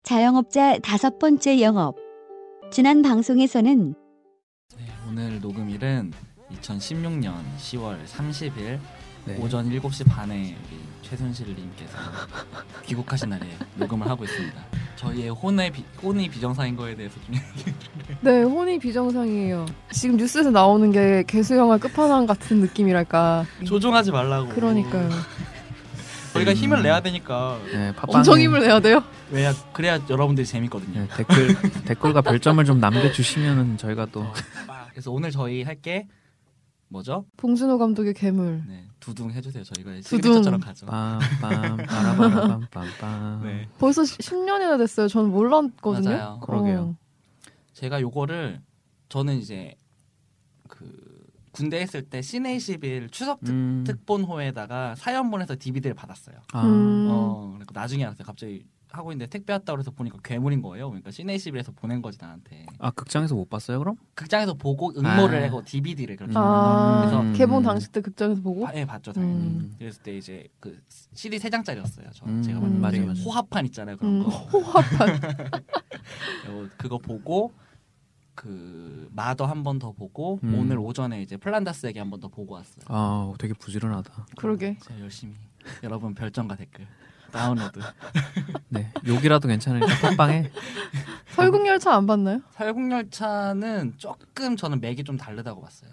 자영업자 5번째 영업. 지난 방송에서는 오늘 녹음일은 2016년 10월 30일 네. 오전 7시 반에 우리 최순실님께서 귀국하신 날에 녹음을 하고 있습니다. 저희의 혼이 비정상인 거에 대해서 좀 네, 혼이 비정상이에요. 지금 뉴스에서 나오는 게 개수영화 끝판왕 같은 느낌이랄까. 조종하지 말라고. 그러니까요. 저희가 힘을 내야 되니까. 네, 엄청 힘을 내야 돼요. 그래야 여러분들이 재밌거든요. 네, 댓글과 별점을 좀 남겨주시면은 저희가 또. 그래서 오늘 저희 할 게 뭐죠? 봉준호 감독의 괴물. 네, 두둥 해주세요. 저희가 두둥. 시그니처처럼 가죠. 빰빰 빠라바라빰빰빰. 네. 벌써 10년이나 됐어요. 저는 몰랐거든요. 맞아요. 그러게요. 제가 요거를 저는 이제 그 군대 있을 때 시내21 추석 특본호에다가 사연 보내서 DVD를 받았어요. 그리고 나중에 알았어요. 갑자기 하고 있는데 택배 왔다고 해서 보니까 괴물인 거예요. 그러니까 시내21에서 보낸 거지 나한테. 아, 극장에서 못 봤어요 그럼? 극장에서 보고 응모를 하고 DVD를 그렇게. 그래서 개봉 당시 때 극장에서 보고? 네, 봤죠 당연히. 그랬을 때 이제 그 CD 3장짜리였어요. 제가 맞아요. 호합판 있잖아요. 그런 거. 호합판. 그거 보고 그 마더 한 번 더 보고 오늘 오전에 이제 플란다스에게 한 번 더 보고 왔어요. 아, 되게 부지런하다. 그러게. 제가 열심히 여러분 별점과 댓글 다운로드. 네, 욕이라도 괜찮으니까 팟빵에. 설국열차 안 봤나요? 설국열차는 조금 저는 맥이 좀 다르다고 봤어요.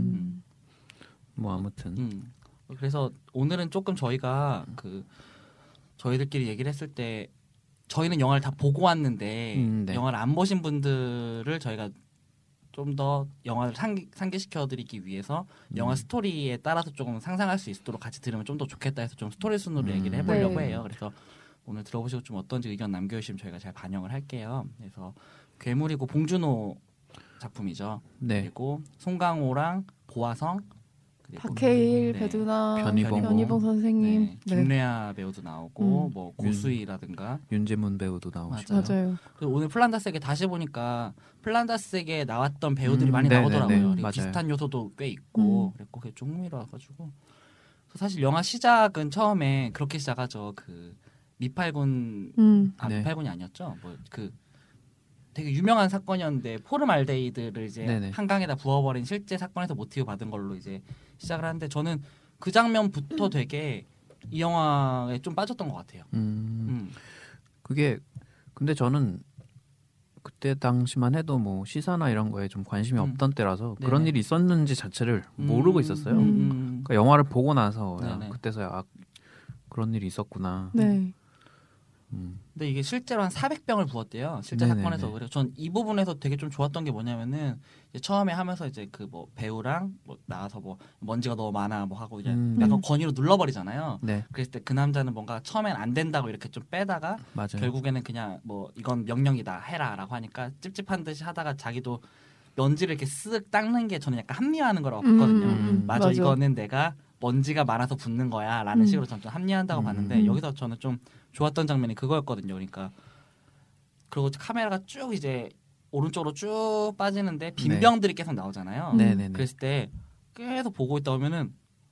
뭐 아무튼. 그래서 오늘은 조금 저희가 그 저희들끼리 얘기를 했을 때 저희는 영화를 다 보고 왔는데 네. 영화를 안 보신 분들을 저희가 좀 더 영화를 상기시켜드리기 위해서 영화 스토리에 따라서 조금 상상할 수 있도록 같이 들으면 좀 더 좋겠다 해서 좀 스토리 순으로 얘기를 해보려고 해요. 그래서 오늘 들어보시고 좀 어떤지 의견 남겨주시면 저희가 잘 반영을 할게요. 그래서 괴물이고 봉준호 작품이죠. 네. 그리고 송강호랑 보아성 그리고 박해일, 배두나, 변희봉 선생님, 네. 김래아 배우도 나오고 뭐 고수희라든가 윤재문 배우도 나오시고. 맞아요. 그리고 오늘 플란다스에게 다시 보니까 플란다스에게 나왔던 배우들이 많이 나오더라고요. 그리고 비슷한 요소도 꽤 있고 그랬고 그게 좀 흥미로워가지고 사실 영화 시작은 처음에 그렇게 시작하죠. 그 미팔군 미팔군이 아니었죠. 뭐 그 되게 유명한 사건이었는데 포르말데히드를 이제 한강에다 부어버린 실제 사건에서 모티브 받은 걸로 이제 시작을 하는데 저는 그 장면부터 되게 이 영화에 좀 빠졌던 것 같아요. 그게 근데 저는 그때 당시만 해도 뭐 시사나 이런 거에 좀 관심이 없던 때라서 그런 일이 있었는지 자체를 모르고 있었어요. 그러니까 영화를 보고 나서야 그때서야 그런 일이 있었구나. 네. 근데 이게 실제로 한 400병을 부었대요. 실제 사건에서. 그래서 전 이 부분에서 되게 좀 좋았던 게 뭐냐면은 이제 처음에 하면서 이제 그 뭐 배우랑 뭐 나와서 뭐 먼지가 너무 많아 뭐 하고 이제 약간 권위로 눌러버리잖아요. 그랬을 때 그 남자는 뭔가 처음엔 안 된다고 이렇게 좀 빼다가 결국에는 그냥 뭐 이건 명령이다 해라라고 하니까 찝찝한 듯이 하다가 자기도 먼지를 이렇게 쓱 닦는 게 저는 약간 합리화하는 거라고 봤거든요. 맞아 이거는 내가 먼지가 많아서 붙는 거야 라는 식으로 저는 좀 합리화한다고 봤는데 여기서 저는 좀 좋았던 장면이 그거였거든요. 그러니까 그리고 카메라가 쭉 이제 오른쪽으로 쭉 빠지는데 빈병들이 계속 나오잖아요. 그랬을 때 계속 보고 있다 보면은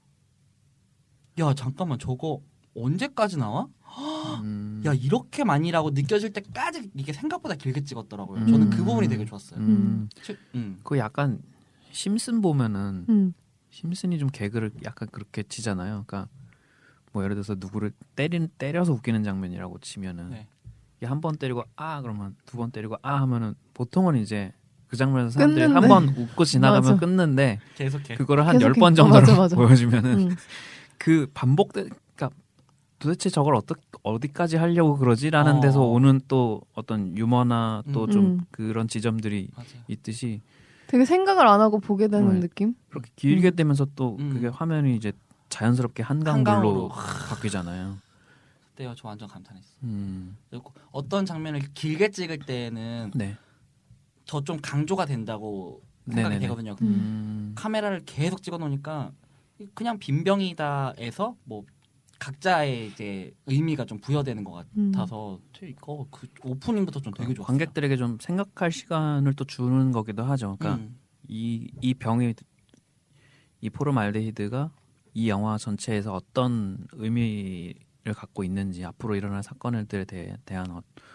야 잠깐만 저거 언제까지 나와? 야 이렇게 많이라고 느껴질 때까지 이게 생각보다 길게 찍었더라고요. 저는 그 부분이 되게 좋았어요. 그 약간 심슨 보면은 심슨이 좀 개그를 약간 그렇게 치잖아요. 그러니까 뭐 예를 들어서 누구를 때려서 웃기는 장면이라고 치면은 한 번 때리고 아 그러면 두 번 때리고 아 하면은 보통은 이제 그 장면에서 사람들이 한 번 웃고 지나가면 끊는데 계속해. 그거를 한 10번 정도로 보여주면은 그 그러니까 도대체 저걸 어디까지 하려고 그러지라는 데서 오는 또 어떤 유머나 또 좀 그런 지점들이 있듯이 되게 생각을 안 하고 보게 되는 느낌? 그렇게 길게 되면서 또 그게 화면이 이제 자연스럽게 한강불로 바뀌잖아요. 그때요, 저 완전 감탄했어요. 어떤 장면을 길게 찍을 때는 저 좀 강조가 된다고 생각이 되거든요. 카메라를 계속 찍어놓으니까 그냥 빈병이다에서 뭐 각자의 이제 의미가 좀 부여되는 것 같아서 이거 그 오프닝부터 좀 되게 좋았어요. 관객들에게 좀 생각할 시간을 또 주는 거기도 하죠. 그러니까 이 병이 이 포름알데히드가 이 영화 전체에서 어떤 의미를 갖고 있는지 앞으로 일어날 사건들에 대한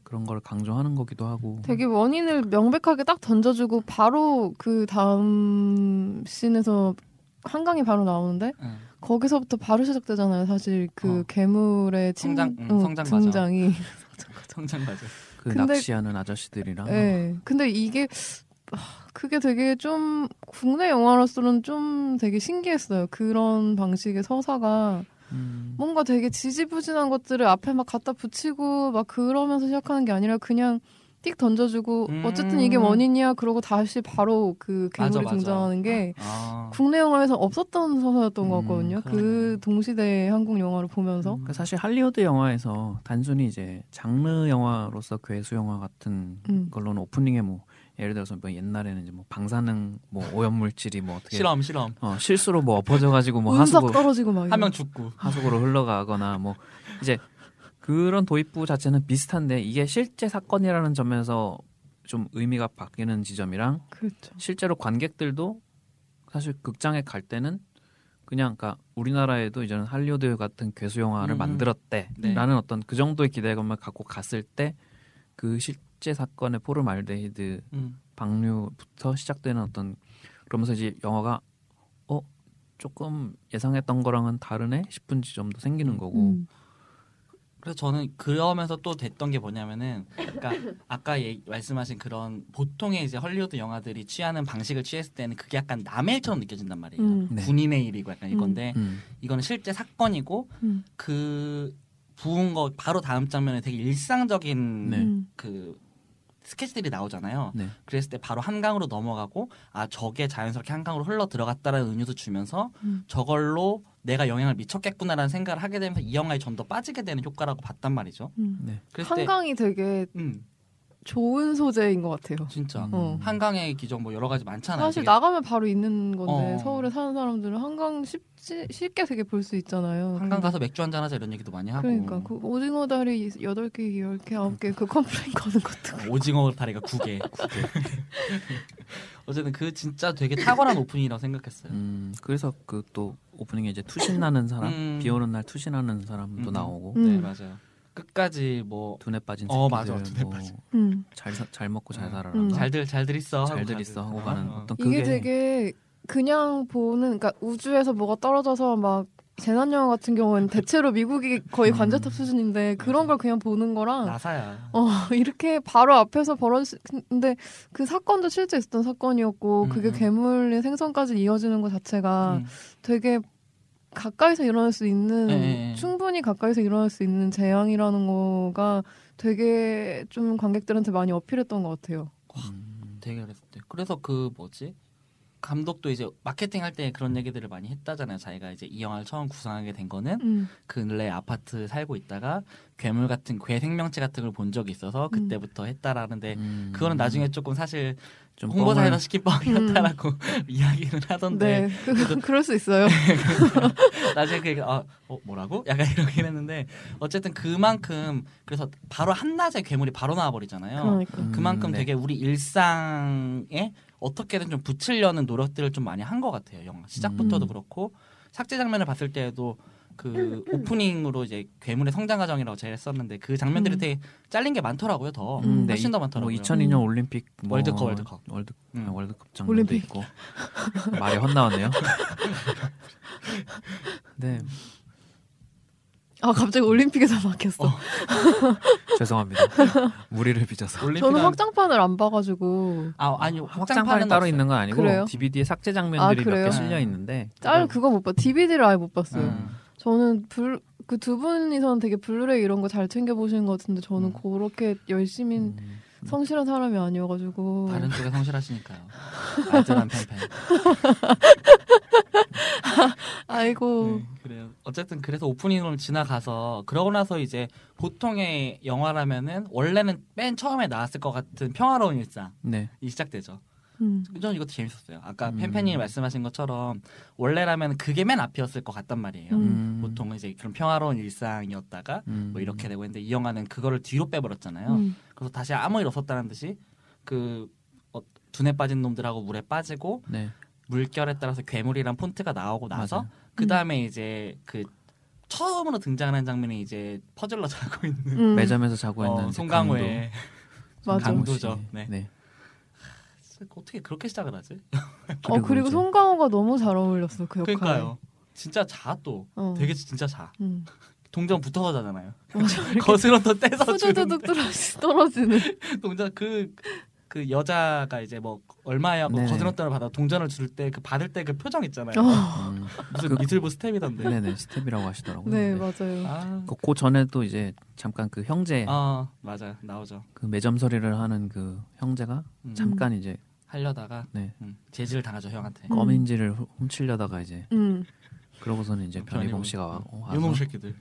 그런 걸 강조하는 거기도 하고. 되게 원인을 명백하게 딱 던져주고 바로 그 다음 씬에서 한강이 바로 나오는데 거기서부터 바로 시작되잖아요. 사실 그 괴물의 성장 등장이 성장 과정. 그 낚시하는 아저씨들이랑. 네. 근데 이게 그게 되게 좀 국내 영화로서는 좀 되게 신기했어요. 그런 방식의 서사가 뭔가 되게 지지부진한 것들을 앞에 막 갖다 붙이고 막 그러면서 시작하는 게 아니라 그냥 띡 던져주고 어쨌든 이게 원인이야 그러고 다시 바로 그 괴물이 등장하는 게 국내 영화에서 없었던 서사였던 것 같거든요. 그 동시대 한국 영화를 보면서 사실 할리우드 영화에서 단순히 이제 장르 영화로서 괴수 영화 같은 걸로는 오프닝에 뭐 예를 들어서 뭐 옛날에는 이제 뭐 방사능 뭐 오염물질이 뭐 어떻게 실험 실수로 뭐 엎어져가지고 뭐 운석 떨어지고 막 한 명 죽고 하수구로 흘러가거나 뭐 이제 그런 도입부 자체는 비슷한데 이게 실제 사건이라는 점에서 좀 의미가 바뀌는 지점이랑 그렇죠. 실제로 관객들도 사실 극장에 갈 때는 그냥 그러니까 우리나라에도 이제는 할리우드 같은 괴수 영화를 만들었대라는 어떤 그 정도의 기대감을 갖고 갔을 때 그 실제 사건의 포르말데히드 방류부터 시작되는 어떤 그러면서 이제 영화가 조금 예상했던 거랑은 다르네 싶은 지점도 생기는 거고. 그래서 저는 그러면서 또 됐던 게 뭐냐면은, 그러니까 아까 말씀하신 그런 보통의 이제 헐리우드 영화들이 취하는 방식을 취했을 때는 그게 약간 남의 일처럼 느껴진단 말이에요. 네. 군인의 일이고 약간 이건데 이거는 실제 사건이고 그 부은 거 바로 다음 장면에 되게 일상적인 그 스케치들이 나오잖아요. 네. 그랬을 때 바로 한강으로 넘어가고 저게 자연스럽게 한강으로 흘러 들어갔다라는 은유도 주면서 저걸로 내가 영향을 미쳤겠구나라는 생각을 하게 되면서 이 영화에 좀 더 빠지게 되는 효과라고 봤단 말이죠. 네. 한강이 되게 좋은 소재인 것 같아요. 진짜 한강의 기적 뭐 여러 가지 많잖아요. 사실 되게. 나가면 바로 있는 건데 서울에 사는 사람들은 한강 쉽게 되게 볼 수 있잖아요. 한강 가서 맥주 한잔 하자 이런 얘기도 많이 하고. 그러니까 그 오징어 다리 8개, 10개, 9개 그 컴플레인 거는 것도 오징어 다리가 9개. 어쨌든 그 진짜 되게 탁월한 오프닝이라고 생각했어요. 그래서 그 또 오프닝에 이제 투신나는 사람, 비 오는 날 투신하는 사람도 나오고. 네, 맞아요. 끝까지 뭐 두뇌 빠진 새끼들 맞아. 두뇌 빠진. 잘 먹고 잘 살아라. 잘들 있어. 잘들 있어 하고 가는 어떤 이게 그게 되게 그냥 보는 그러니까 우주에서 뭐가 떨어져서 막 재난 영화 같은 경우는 대체로 미국이 거의 관제탑 수준인데 그런 걸 그냥 보는 거랑 나사야. 이렇게 바로 앞에서 벌어지는데 그 사건도 실제 있었던 사건이었고 그게 괴물의 생성까지 이어지는 것 자체가 되게 가까이서 일어날 수 있는 충분히 가까이서 일어날 수 있는 재앙이라는 거가 되게 좀 관객들한테 많이 어필했던 것 같아요. 되게 그랬어요. 그래서 그 뭐지? 감독도 이제 마케팅 할 때 그런 얘기들을 많이 했다잖아요. 자기가 이제 이 영화를 처음 구상하게 된 거는 근래 아파트 살고 있다가 괴물 같은 괴 생명체 같은 걸 본 적이 있어서 그때부터 했다라는데 그거는 나중에 조금 사실 좀 홍보사에서 시킨 뻥이었다라고 이야기를 하던데. 네, 그럴 수 있어요. 나중에 그 뭐라고? 약간 이러긴 했는데 어쨌든 그만큼 그래서 바로 한낮에 괴물이 바로 나와버리잖아요. 그러니까. 그만큼 되게 우리 일상에 어떻게든 좀 붙이려는 노력들을 좀 많이 한 것 같아요. 영화 시작부터도 그렇고 삭제 장면을 봤을 때에도 그 오프닝으로 이제 괴물의 성장 과정이라고 제가 했었는데 그 장면들이 되게 잘린 게 많더라고요. 더 훨씬 더 많더라고요. 뭐 2002년 올림픽 월드컵 장면도 올림픽. 있고 말이 헛나왔네요. 네. 갑자기 올림픽에서 막혔어. 죄송합니다. 무리를 빚어서. 저는 확장판을 안 봐가지고. 아니 확장판이 따로 있는 건 아니고 그래요? DVD에 삭제 장면들이 몇 개 실려 있는데. 그거 못 봐. DVD를 아예 못 봤어요. 저는 그 두 분이서는 되게 블루레이 이런 거 잘 챙겨 보시는 것 같은데 저는 그렇게 열심히 성실한 사람이 아니어가지고. 다른 쪽에 성실하시니까요. 알뜰한 팬. 아이고. 그래요. 어쨌든 그래서 오프닝으로 지나가서 그러고 나서 이제 보통의 영화라면은 원래는 맨 처음에 나왔을 것 같은 평화로운 일상이 시작되죠. 저는 이것도 재밌었어요. 아까 팬팬님이 말씀하신 것처럼 원래라면 그게 맨 앞이었을 것 같단 말이에요. 보통은 이제 그런 평화로운 일상이었다가 뭐 이렇게 되고 했는데 이 영화는 그거를 뒤로 빼버렸잖아요. 그래서 다시 아무 일 없었다는 듯이 그 두뇌 빠진 놈들하고 물에 빠지고 물결에 따라서 괴물이란 폰트가 나오고 나서 그 다음에 이제 그 처음으로 등장하는 장면이 이제 퍼즐러 자고 있는 매점에서 자고 있는 송강호의 강도죠. 네. 네. 어떻게 그렇게 시작을 하지? 그리고 송강호가 너무 잘 어울렸어 그 역할에. 그러니까요. 진짜 자 되게 진짜 자. 동전 붙어서 자잖아요. 거스러 더 떼서 수두두둑 떨어지는. 동전 그 여자가 이제 뭐 얼마야고 거스러돈을 받아 동전을 줄 때 그 받을 때 그 표정 있잖아요. 무슨 미술부 스텝이던데. 네네 스텝이라고 하시더라고요. 네 맞아요. 그 전에도 이제 잠깐 그 형제. 맞아요 나오죠. 그 매점서리를 하는 그 형제가 잠깐 이제 하려다가 제지를 당하죠 형한테. 껌인지를 훔치려다가 이제. 그러고서는 이제 변희봉 씨가 와서 요놈 새끼들.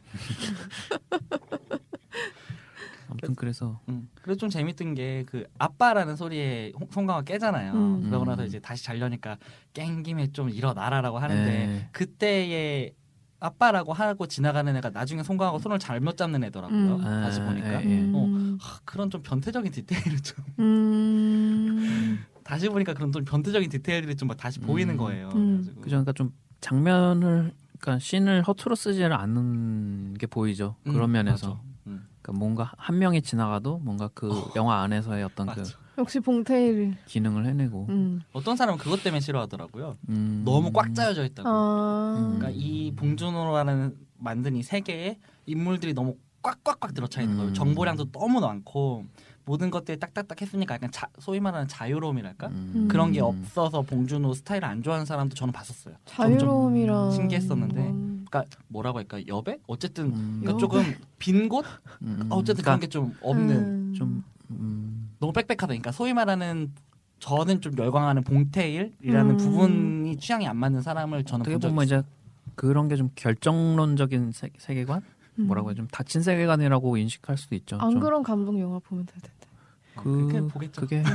아무튼 그래서 좀 재밌던 게 그 아빠라는 소리에 송강호가 깨잖아요. 그러고 나서 이제 다시 자려니까 깬 김에 좀 일어나라라고 하는데 그때의 아빠라고 하고 지나가는 애가 나중에 송강호가 손을 잘못 잡는 애더라고요. 다시 보니까 그런 좀 변태적인 디테일을 좀 다시 보니까 그런 좀 변태적인 디테일들이 좀 다시 보이는 거예요. 그러니까 좀 장면을 그러니까 씬을 허투루 쓰지를 않는 게 보이죠. 그런 면에서. 그러니까 뭔가 한 명이 지나가도 뭔가 그 영화 안에서의 어떤 그 역시 봉태일 기능을 해내고 어떤 사람은 그것 때문에 싫어하더라고요. 너무 꽉 짜여져 있다고. 그러니까 이 봉준호라는 만든 이 세계에 인물들이 너무 꽉꽉꽉 들어차 있는 거예요. 정보량도 너무 많고 모든 것들이 딱딱딱 했으니까 약간 소위 말하는 자유로움이랄까 그런 게 없어서 봉준호 스타일을 안 좋아하는 사람도 저는 봤었어요. 자유로움이랑 신기했었는데. 그러니까 뭐라고 할까 여백? 어쨌든 그러니까 조금 빈 곳? 어쨌든 그런 게 좀 없는 좀 너무 빽빽하다. 그러니까 소위 말하는 저는 좀 열광하는 봉태일이라는 부분이 취향이 안 맞는 사람을 저는 본 적이 있어요. 이제 그런 게 좀 결정론적인 세계관? 뭐라고 해야 좀 닫힌 세계관이라고 인식할 수도 있죠. 안 그런 감동 영화 보면 될 텐데. 보겠죠. 그게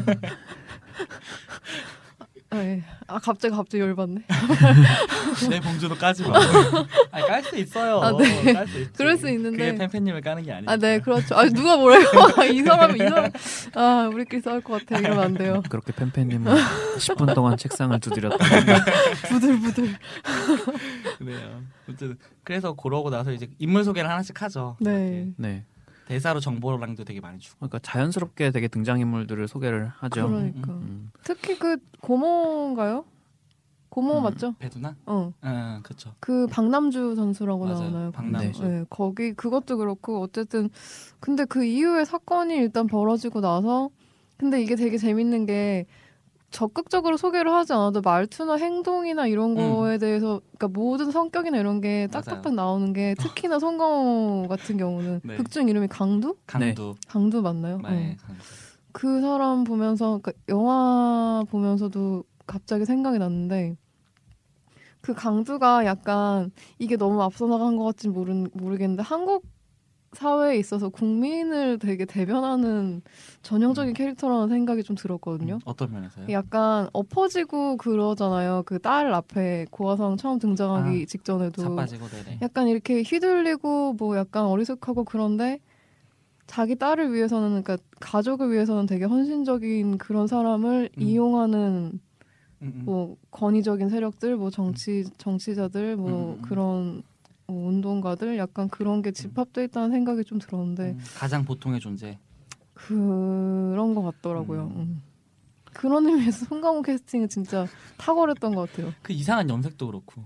갑자기 열받네. 내 봉준호 까지 마. 깔 수 있어요. 네. 깔 수 있지. 그럴 수 있는데. 그게 팬팬님을 까는 게 아니에요. 네, 그렇죠. 누가 뭐래요? 이 사람, 우리끼리 싸울 것 같아. 이러면 안 돼요. 그렇게 팬팬님은 10분 동안 책상을 두드렸다. 부들부들. 그래요. 그래서 그러고 나서 이제 인물 소개를 하나씩 하죠. 네. 네. 대사로 정보량도 되게 많이 주고. 그러니까 자연스럽게 되게 등장인물들을 소개를 하죠. 그러니까. 특히 그 고모인가요? 고모 맞죠? 배두나? 그렇죠. 그 박남주 선수라고 맞아요. 나오나요? 박남주. 네, 거기 그것도 그렇고 어쨌든 근데 그 이후에 사건이 일단 벌어지고 나서 근데 이게 되게 재밌는 게 적극적으로 소개를 하지 않아도 말투나 행동이나 이런 거에 대해서 그러니까 모든 성격이나 이런 게 딱딱딱 나오는 게 특히나 송강호 같은 경우는 네. 극중 이름이 강두? 강두 맞나요? 네. 그 사람 보면서 그러니까 영화 보면서도 갑자기 생각이 났는데 그 강두가 약간 이게 너무 앞서 나간 것 같진 모르겠는데 한국 사회에 있어서 국민을 되게 대변하는 전형적인 캐릭터라는 생각이 좀 들었거든요. 어떤 면에서요? 약간 엎어지고 그러잖아요. 그 딸 앞에 고화성 처음 등장하기 직전에도 자빠지고 네네. 약간 이렇게 휘둘리고 뭐 약간 어리숙하고 그런데 자기 딸을 위해서는 그러니까 가족을 위해서는 되게 헌신적인 그런 사람을 이용하는 뭐 권위적인 세력들, 뭐 정치자들, 뭐 그런 운동가들 약간 그런 게 집합돼 있다는 생각이 좀 들었는데 가장 보통의 존재 그런 것 같더라고요. 그런 의미에서 송강호 캐스팅은 진짜 탁월했던 것 같아요. 그 이상한 염색도 그렇고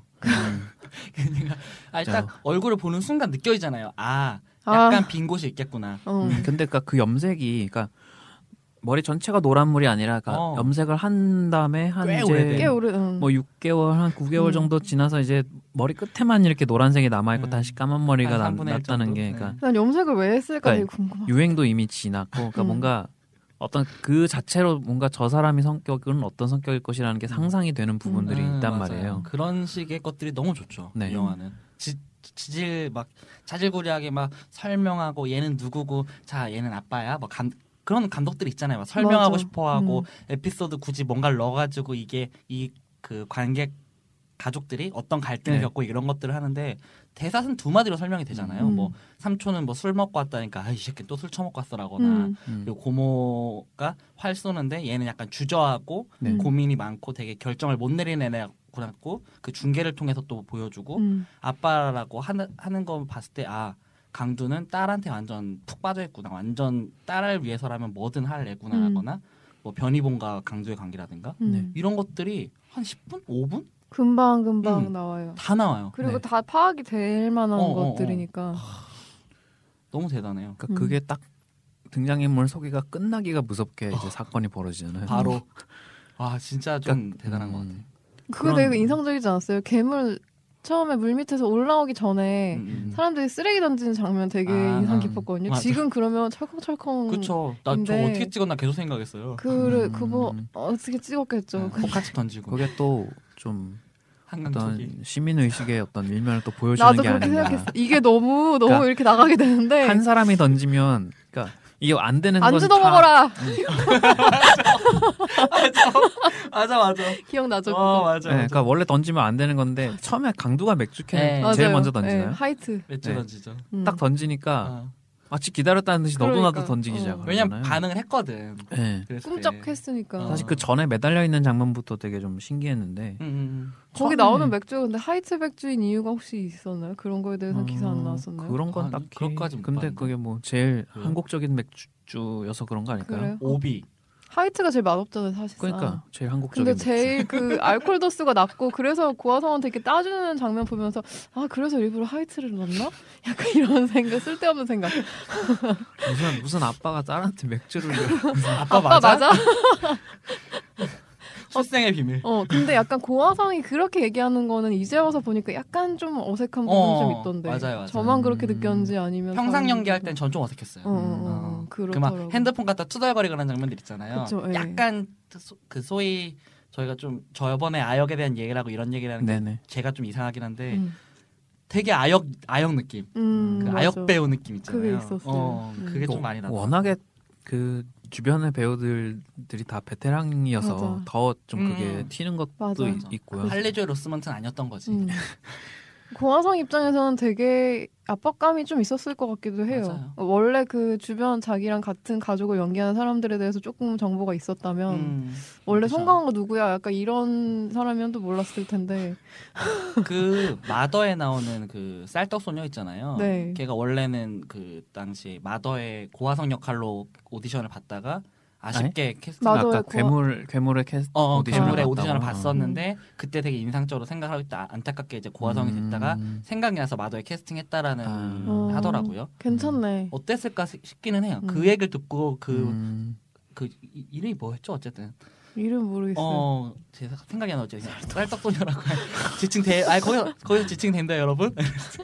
일단 얼굴을 보는 순간 느껴지잖아요. 약간 빈 곳이 있겠구나. 근데 그 염색이 그러니까 머리 전체가 노란물이 아니라 염색을 한 다음에 한 꽤 오래 뭐 6개월 한 9개월 정도 지나서 이제 머리 끝에만 이렇게 노란색이 남아 있고 다시 까만 머리가 났다는 게 그러니까 난 염색을 왜 했을까 되게 궁금해. 유행도 이미 지났고 그러니까 뭔가 어떤 그 자체로 뭔가 저 사람의 성격은 어떤 성격일 것이라는 게 상상이 되는 부분들이 있단 말이에요. 그런 식의 것들이 너무 좋죠. 이 영화는 자질구레하게 막 설명하고 얘는 누구고 자 얘는 아빠야 뭐 그런 감독들이 있잖아요. 막 설명하고 싶어하고 에피소드 굳이 뭔가를 넣어가지고 이게 그 관객 가족들이 어떤 갈등을 겪고 이런 것들을 하는데 대사는 두 마디로 설명이 되잖아요. 뭐 삼촌은 뭐 술 먹고 왔다니까 이 새끼 또 술 처먹고 왔어라거나 그리고 고모가 활 쏘는데 얘는 약간 주저하고 고민이 많고 되게 결정을 못 내리는 구났고 그 중계를 통해서 또 보여주고 아빠라고 하는 거 봤을 때 강두는 딸한테 완전 푹 빠져있구나. 완전 딸을 위해서라면 뭐든 할 애구나라거나 뭐 변희봉과 강두의 관계라든가 이런 것들이 한 10분? 5분? 금방 나와요. 다 나와요. 그리고 다 파악이 될 만한 것들이니까. 너무 대단해요. 그러니까 그게 딱 등장인물 소개가 끝나기가 무섭게 이제 사건이 벌어지잖아요. 바로 진짜 좀 대단한 것 같아요. 그거 되게 인상적이지 않았어요? 괴물 처음에 물 밑에서 올라오기 전에 사람들이 쓰레기 던지는 장면 되게 인상 깊었거든요. 맞아. 지금 그러면 철컹철컹. 그쵸. 나 저 어떻게 찍었나 계속 생각했어요. 그거 어떻게 찍었겠죠. 포카치 던지고. 그게 또 좀 어떤 시민의식의 어떤 일면을 또 보여주는 나도 게 그렇게 아닌가. 생각했어. 이게 너무 그러니까 이렇게 나가게 되는데 한 사람이 던지면 그러니까 이게 안 되는 건 안 주워 먹어라. 맞아. 기억나죠? 맞아. 네, 그러니까 원래 던지면 안 되는 건데 처음에 강두가 맥주캔을 제일 먼저 던지나요? 하이트. 맥주 던지죠. 딱 던지니까 마치 기다렸다는 듯이 너도 나도 던지기 시작하잖아요. 왜냐면 반응을 했거든. 네. 꿈쩍했으니까. 사실 그 전에 매달려 있는 장면부터 되게 좀 신기했는데 거기 나오는 맥주가 근데 하이트 맥주인 이유가 혹시 있었나요? 그런 거에 대해서는 기사 안 나왔었나요? 그런 건 딱히 그것까지 근데 그게 뭐 제일 한국적인 맥주여서 그런 거 아닐까요? 그래요? 오비. 하이트가 제일 맛없잖아요, 사실상. 그러니까 제일 한국적인. 근데 제일 그 알코올 도수가 낮고 그래서 고아성한테 이렇게 따주는 장면 보면서 그래서 일부러 하이트를 넣었나? 약간 이런 생각, 쓸데없는 생각. 무슨 아빠가 딸한테 맥주를 아빠 맞아? 출생의 비밀. 근데 약간 고아성이 그렇게 얘기하는 거는 이제 와서 보니까 약간 좀 어색한 부분이 좀 있던데. 맞아요. 저만 그렇게 느꼈는지 아니면 평상 연기할 땐 전 좀 어색했어요. 그렇더라고요. 그 핸드폰 갖다 투덜거리거나 하는 장면들 있잖아요. 그쵸, 약간 그 소위 저희가 좀 저번에 아역에 대한 얘기를 하고 이런 얘기를 하는 게 제가 좀 이상하긴 한데 되게 아역 느낌. 그 아역 배우 느낌 있잖아요. 그게 있었어요. 그게 좀 많이 나왔어요. 워낙에 그 주변의 배우들이 다 베테랑이어서 더 좀 그게 튀는 것도 있고요. 할리조이 로스먼트는 아니었던 거지. 고아성 입장에서는 되게 압박감이 좀 있었을 것 같기도 해요. 맞아요. 원래 그 주변 자기랑 같은 가족을 연기하는 사람들에 대해서 조금 정보가 있었다면 원래 송강호가 누구야? 약간 이런 사람이면 또 몰랐을 텐데. 그 마더에 나오는 그 쌀떡소녀 있잖아요. 네. 걔가 원래는 그 당시 마더의 고아성 역할로 오디션을 봤다가 아쉽게 캐스팅 아까 괴물의 오디션을 봤었는데 그때 되게 인상적으로 생각하고 있다. 안타깝게 이제 고아성이 됐다가 생각이 나서 마더에 캐스팅했다라는 하더라고요. 괜찮네. 어땠을까 싶기는 해요. 그 얘기를 듣고 그 이름이 뭐였죠? 어쨌든 이름 모르겠어요. 제 생각이 안 나죠. 쌀떡소녀라고 거기서 지칭된다 여러분.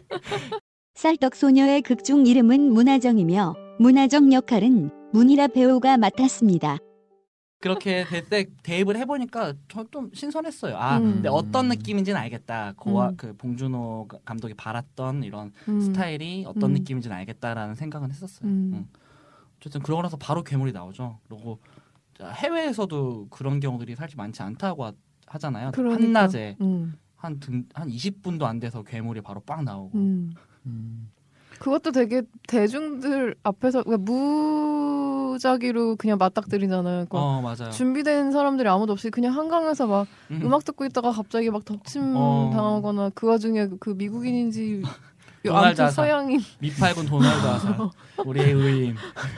쌀떡소녀의 극중 이름은 문하정이며 문하정 역할은 문희라 배우가 맡았습니다. 그렇게 대입을 해보니까 저 좀 신선했어요. 근데 어떤 느낌인지는 알겠다. 그 봉준호 감독이 바랐던 이런 스타일이 어떤 느낌인지는 알겠다라는 생각은 했었어요. 어쨌든 그러고 나서 바로 괴물이 나오죠. 그리고 해외에서도 그런 경우들이 사실 많지 않다고 하잖아요. 그러니까. 한낮에 한 20분도 안 돼서 괴물이 바로 빡 나오고. 그것도 되게 대중들 앞에서 무작위로 그냥 맞닥뜨리잖아요. 그러니까 맞아요. 준비된 사람들이 아무도 없이 그냥 한강에서 막 음악 듣고 있다가 갑자기 막 덮침 당하거나 그 와중에 그 미국인인지 아무튼 서양인 미팔군 도널드 아사 우리의 의인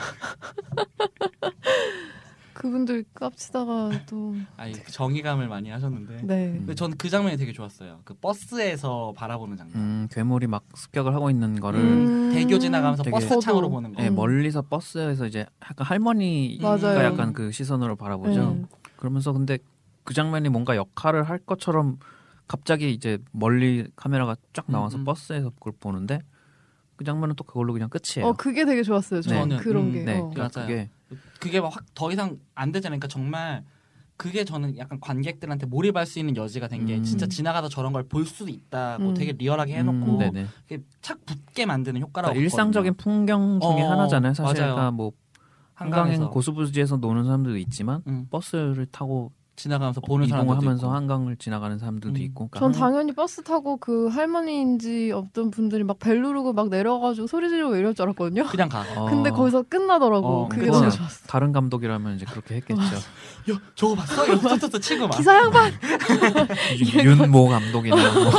그분들 깝치다가 또 정의감을 많이 하셨는데 근데 전 그 장면이 되게 좋았어요. 그 버스에서 바라보는 장면. 괴물이 막 습격을 하고 있는 거를 대교 지나가면서 버스 창으로 보는 거. 멀리서 버스에서 이제 약간 할머니가 약간 그 시선으로 바라보죠. 그러면서 근데 그 장면이 뭔가 역할을 할 것처럼 갑자기 이제 멀리 카메라가 쫙 나와서 버스에서 그걸 보는데 그 장면은 또 그걸로 그냥 끝이에요. 그게 되게 좋았어요. 저는 그런 게. 맞아요. 그게 막 더 이상 안 되잖아요. 그러니까 정말 그게 저는 약간 관객들한테 몰입할 수 있는 여지가 된 게 진짜 지나가다 저런 걸 볼 수도 있다고 되게 리얼하게 해놓고 착 붙게 만드는 효과라고. 그러니까 일상적인 풍경 중에 하나잖아요. 사실 맞아요. 그러니까 뭐 한강행 고수부지에서 노는 사람들도 있지만 버스를 타고 지나가면서 보는 사람들도 이동하면서 있고. 한강을 지나가는 사람들도 있고. 전 당연히 버스 타고 그 할머니인지 어떤 분들이 막 벨 누르고 막 내려가지고 소리 지르고 이럴 줄 알았거든요. 그냥 가. 근데 거기서 끝나더라고. 그게 너무 좋았어. 다른 감독이라면 이제 그렇게 했겠죠. 야, 저거 봤어? 이러면서 치고 막. 기사 양반. 윤모 감독이나 뭐.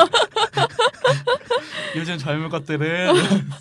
요즘 젊은 것들은.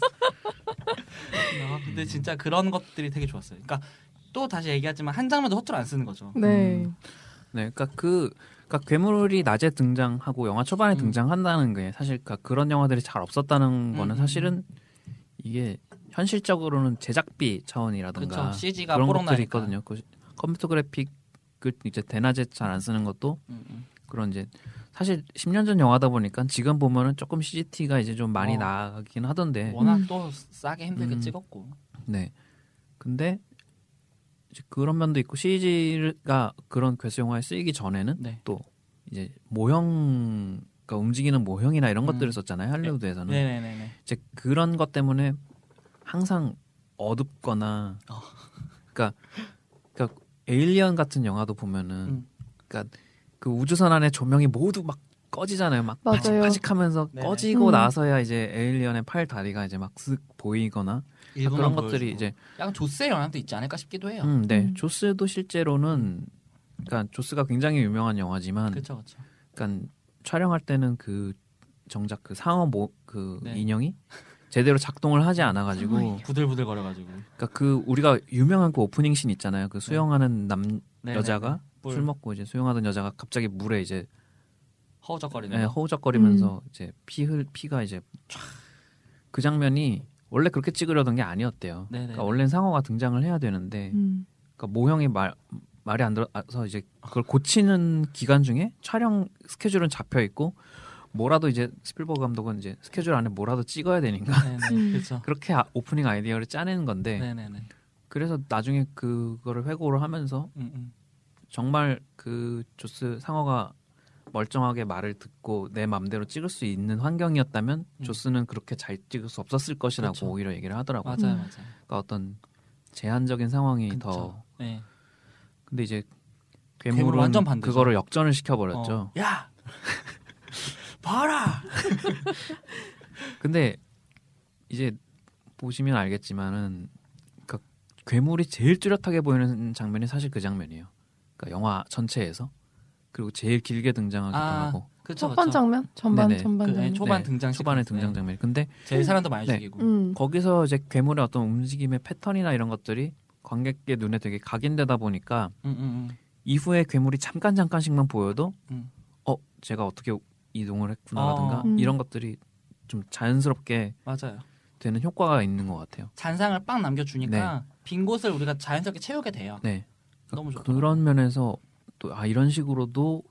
근데 진짜 그런 것들이 되게 좋았어요. 그러니까 또 다시 얘기하지만 한 장면도 허투루 안 쓰는 거죠. 네. 네, 그러니까 괴물이 낮에 등장하고 영화 초반에 등장한다는 게 사실 그런 영화들이 잘 없었다는 거는 사실은 이게 현실적으로는 제작비 차원이라든가 그쵸, CG가 그런 것들이 뽀록나니까. 있거든요. 그 컴퓨터 그래픽을 이제 대낮에 잘 안 쓰는 것도 그런 이제 사실 10년 전 영화다 보니까 지금 보면은 조금 CGT가 이제 좀 많이 나가긴 하던데 워낙 또 싸게 힘들게 찍었고. 네, 근데 이제 그런 면도 있고 CG가 그런 괴수 영화에 쓰이기 전에는 또 이제 모형, 그러니까 움직이는 모형이나 이런 것들을 썼잖아요. 할리우드에서는. 네네네. 이제 그런 것 때문에 항상 어둡거나, 그러니까 에일리언 같은 영화도 보면은, 그러니까 그 우주선 안에 조명이 모두 막 꺼지잖아요. 막 파직파직하면서 꺼지고 나서야 이제 에일리언의 팔 다리가 이제 막 쓱 보이거나. 그런 것들이 이제 약간 조스의 영향도 있지 않을까 싶기도 해요. 네, 조스도 실제로는 그러니까 조스가 굉장히 유명한 영화지만, 그쵸. 그러니까 촬영할 때는 그 정작 그 상어 인형이 제대로 작동을 하지 않아가지고 부들부들 거려가지고. 그러니까 그 우리가 유명한 그 오프닝 신 있잖아요. 그 수영하는 여자가 술 먹고 이제 수영하던 여자가 갑자기 물에 이제 허우적거리는. 허우적거리면서 이제 피가 이제 그 장면이 원래 그렇게 찍으려던 게 아니었대요. 그러니까 원래는 상어가 등장을 해야 되는데, 그러니까 모형이 말이 안 들어서 이제 그걸 고치는 기간 중에 촬영 스케줄은 잡혀 있고 뭐라도 이제 스필버그 감독은 이제 스케줄 안에 뭐라도 찍어야 되니까 그렇게 오프닝 아이디어를 짜내는 건데, 그래서 나중에 그거를 회고를 하면서 정말 그 조스 상어가 멀쩡하게 말을 듣고 내 맘대로 찍을 수 있는 환경이었다면 조스는 그렇게 잘 찍을 수 없었을 것이라고 오히려 얘기를 하더라고요. 맞아요. 그러니까 어떤 제한적인 상황이 더. 근데 이제 괴물은 완전 반대죠. 그거를 역전을 시켜버렸죠. 야, 봐라. 근데 이제 보시면 알겠지만은 그러니까 괴물이 제일 뚜렷하게 보이는 장면이 사실 그 장면이에요. 그러니까 영화 전체에서. 그리고 제일 길게 등장하기도 하고. 첫번 장면? 전반 장면. 초반 등장 초반에 등장 장면. 근데 제일 사람도 많이 죽이고. 거기서 이제 괴물의 어떤 움직임의 패턴이나 이런 것들이 관객의 눈에 되게 각인되다 보니까 이후에 괴물이 잠깐씩만 보여도 제가 어떻게 이동을 했구나라든가 이런 것들이 좀 자연스럽게 되는 효과가 있는 것 같아요. 잔상을 빵 남겨주니까 빈 곳을 우리가 자연스럽게 채우게 돼요. 네. 너무 좋다. 그런 면에서 또 이런 식으로도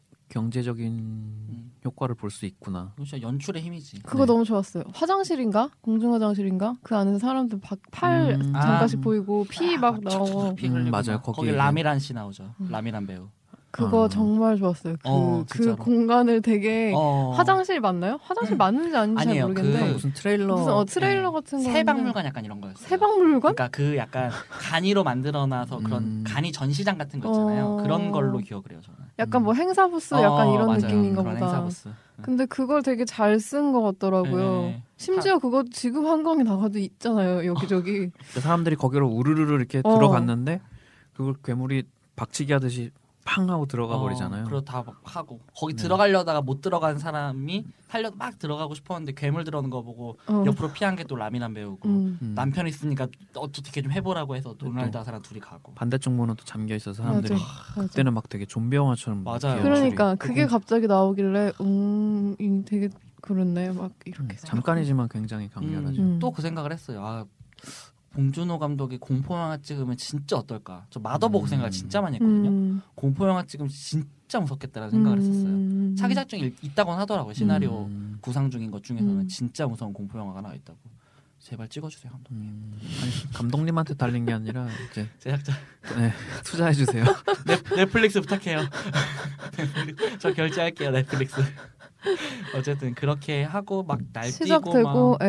경제적인 효과를 볼 수 있구나. 진짜 연출의 힘이지. 그거 너무 좋았어요. 화장실인가? 공중 화장실인가? 그 안에서 사람들 팔 잠깐씩 보이고 피 막 나오고. 피 흘리고 맞아요. 거기 라미란 씨 나오죠. 라미란 배우. 그거 정말 좋았어요. 그 공간을 되게 화장실 맞나요? 화장실 맞는지 아닌지 잘 모르겠는데 무슨 트레일러 트레일러 같은 거 새박물관 약간 이런 거였어요. 새박물관? 그러니까 그 약간 간이로 만들어놔서 그런 간이 전시장 같은 거 있잖아요. 그런 걸로 기억을 해요 저는. 약간 뭐 행사부스 약간 이런 맞아요. 느낌인가 그런 보다. 행사부스. 근데 그걸 되게 잘 쓴 것 같더라고요. 심지어 그거 지금 한강에 나가도 있잖아요. 여기저기. 사람들이 거기로 우르르르 이렇게 들어갔는데 그걸 괴물이 박치기 하듯이 팡 하고 들어가 버리잖아요. 그리고 다 하고 거기 들어가려다가 못 들어간 사람이 살려도 막 들어가고 싶었는데 괴물 들어오는 거 보고 옆으로 피한 게 또 라미란 배우고 남편 있으니까 어떻게 좀 해보라고 해서 도널드 아사랑 둘이 가고 반대쪽 문은 또 잠겨 있어서 사람들이 그때는 막 되게 좀비 영화처럼 맞아요. 그러니까 그게 갑자기 나오길래 되게 그렇네 막 이렇게 잠깐이지만 굉장히 강렬하죠. 또 그 생각을 했어요. 봉준호 감독이 공포영화 찍으면 진짜 어떨까? 저 마더보고 생각을 진짜 많이 했거든요. 공포영화 찍으면 진짜 무섭겠다라는 생각을 했었어요. 차기작중에 있다고는 하더라고요. 시나리오 구상 중인 것 중에서는 진짜 무서운 공포영화가 나와 있다고. 제발 찍어주세요 감독님. 아니, 감독님한테 달린 게 아니라 이제 제작자 투자해주세요. 넷플릭스 부탁해요. 저 결제할게요 넷플릭스. 어쨌든 그렇게 하고 막 날뛰고 시작되고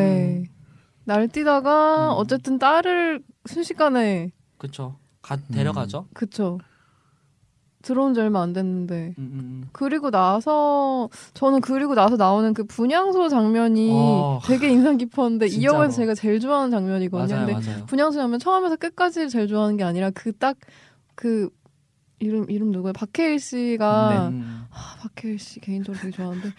날뛰다가 어쨌든 딸을 순식간에 그쵸 데려가죠. 그쵸. 들어온 지 얼마 안 됐는데 그리고 나서 나오는 그 분향소 장면이 되게 인상 깊었는데 이 영화에서 제가 제일 좋아하는 장면이거든요. 근데 맞아요. 분향소 장면 처음에서 끝까지 제일 좋아하는 게 아니라 그 이름 누구야? 박해일 씨가 박해일 씨 개인적으로 되게 좋아하는데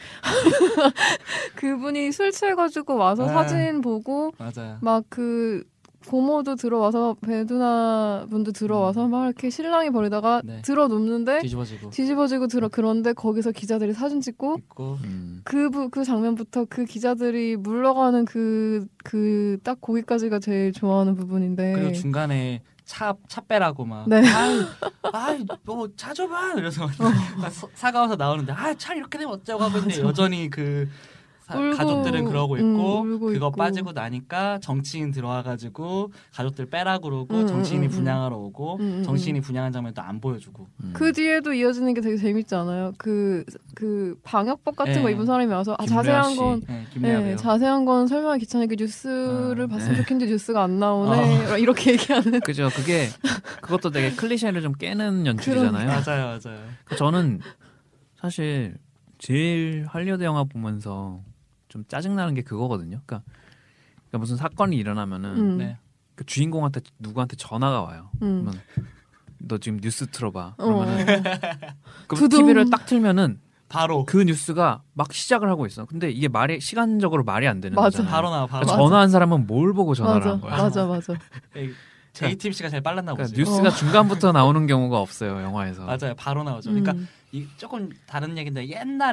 그분이 술 취해가지고 와서 사진 보고 막 그 고모도 들어와서 배두나 분도 들어와서 막 이렇게 신랑이 버리다가 들어 눕는데 뒤집어지고 그런데 거기서 기자들이 사진 찍고 그 장면부터 그 기자들이 물러가는 그 딱 거기까지가 제일 좋아하는 부분인데 그리고 중간에 차 빼라고 막 뭐 차 줘봐 이래서 사과와서 나오는데 차 이렇게 되면 어쩌고 하고 있는데 여전히 그 가족들은 그러고 있고 그거 있고. 빠지고 나니까 정치인 들어와가지고 가족들 빼라 그러고 정치인이 분양하러 오고 정치인이 분양한 장면도 안 보여주고 그 뒤에도 이어지는 게 되게 재밌지 않아요? 그 방역복 같은 거 입은 사람이 와서 자세한 건 설명이 귀찮으니까 뉴스를 봤으면 좋겠는데 뉴스가 안 나오네 이렇게 얘기하는 그죠. 그것도 되게 클리셰를 좀 깨는 연출이잖아요. 맞아요. 저는 사실 제일 할리우드 영화 보면서 좀 짜증나는 게 그거거든요. 그러니까 무슨 사건이 일어나면은 그 주인공한테 누구한테 전화가 와요. 그러면 너 지금 뉴스 틀어봐. 그러면은 그 TV를 딱 틀면은 바로 그 뉴스가 막 시작을 하고 있어. 근데 이게 시간적으로 말이 안 되는 거잖아요. 바로 나와. 그러니까 전화한 사람은 뭘 보고 전화를 한 거야? 맞아. JTBC가 제일 빨랐나 보지. 뉴스가 중간부터 나오는 경우가 없어요, 영화에서. 맞아요. 바로 나오죠. 그러니까 조금 다른 얘기인데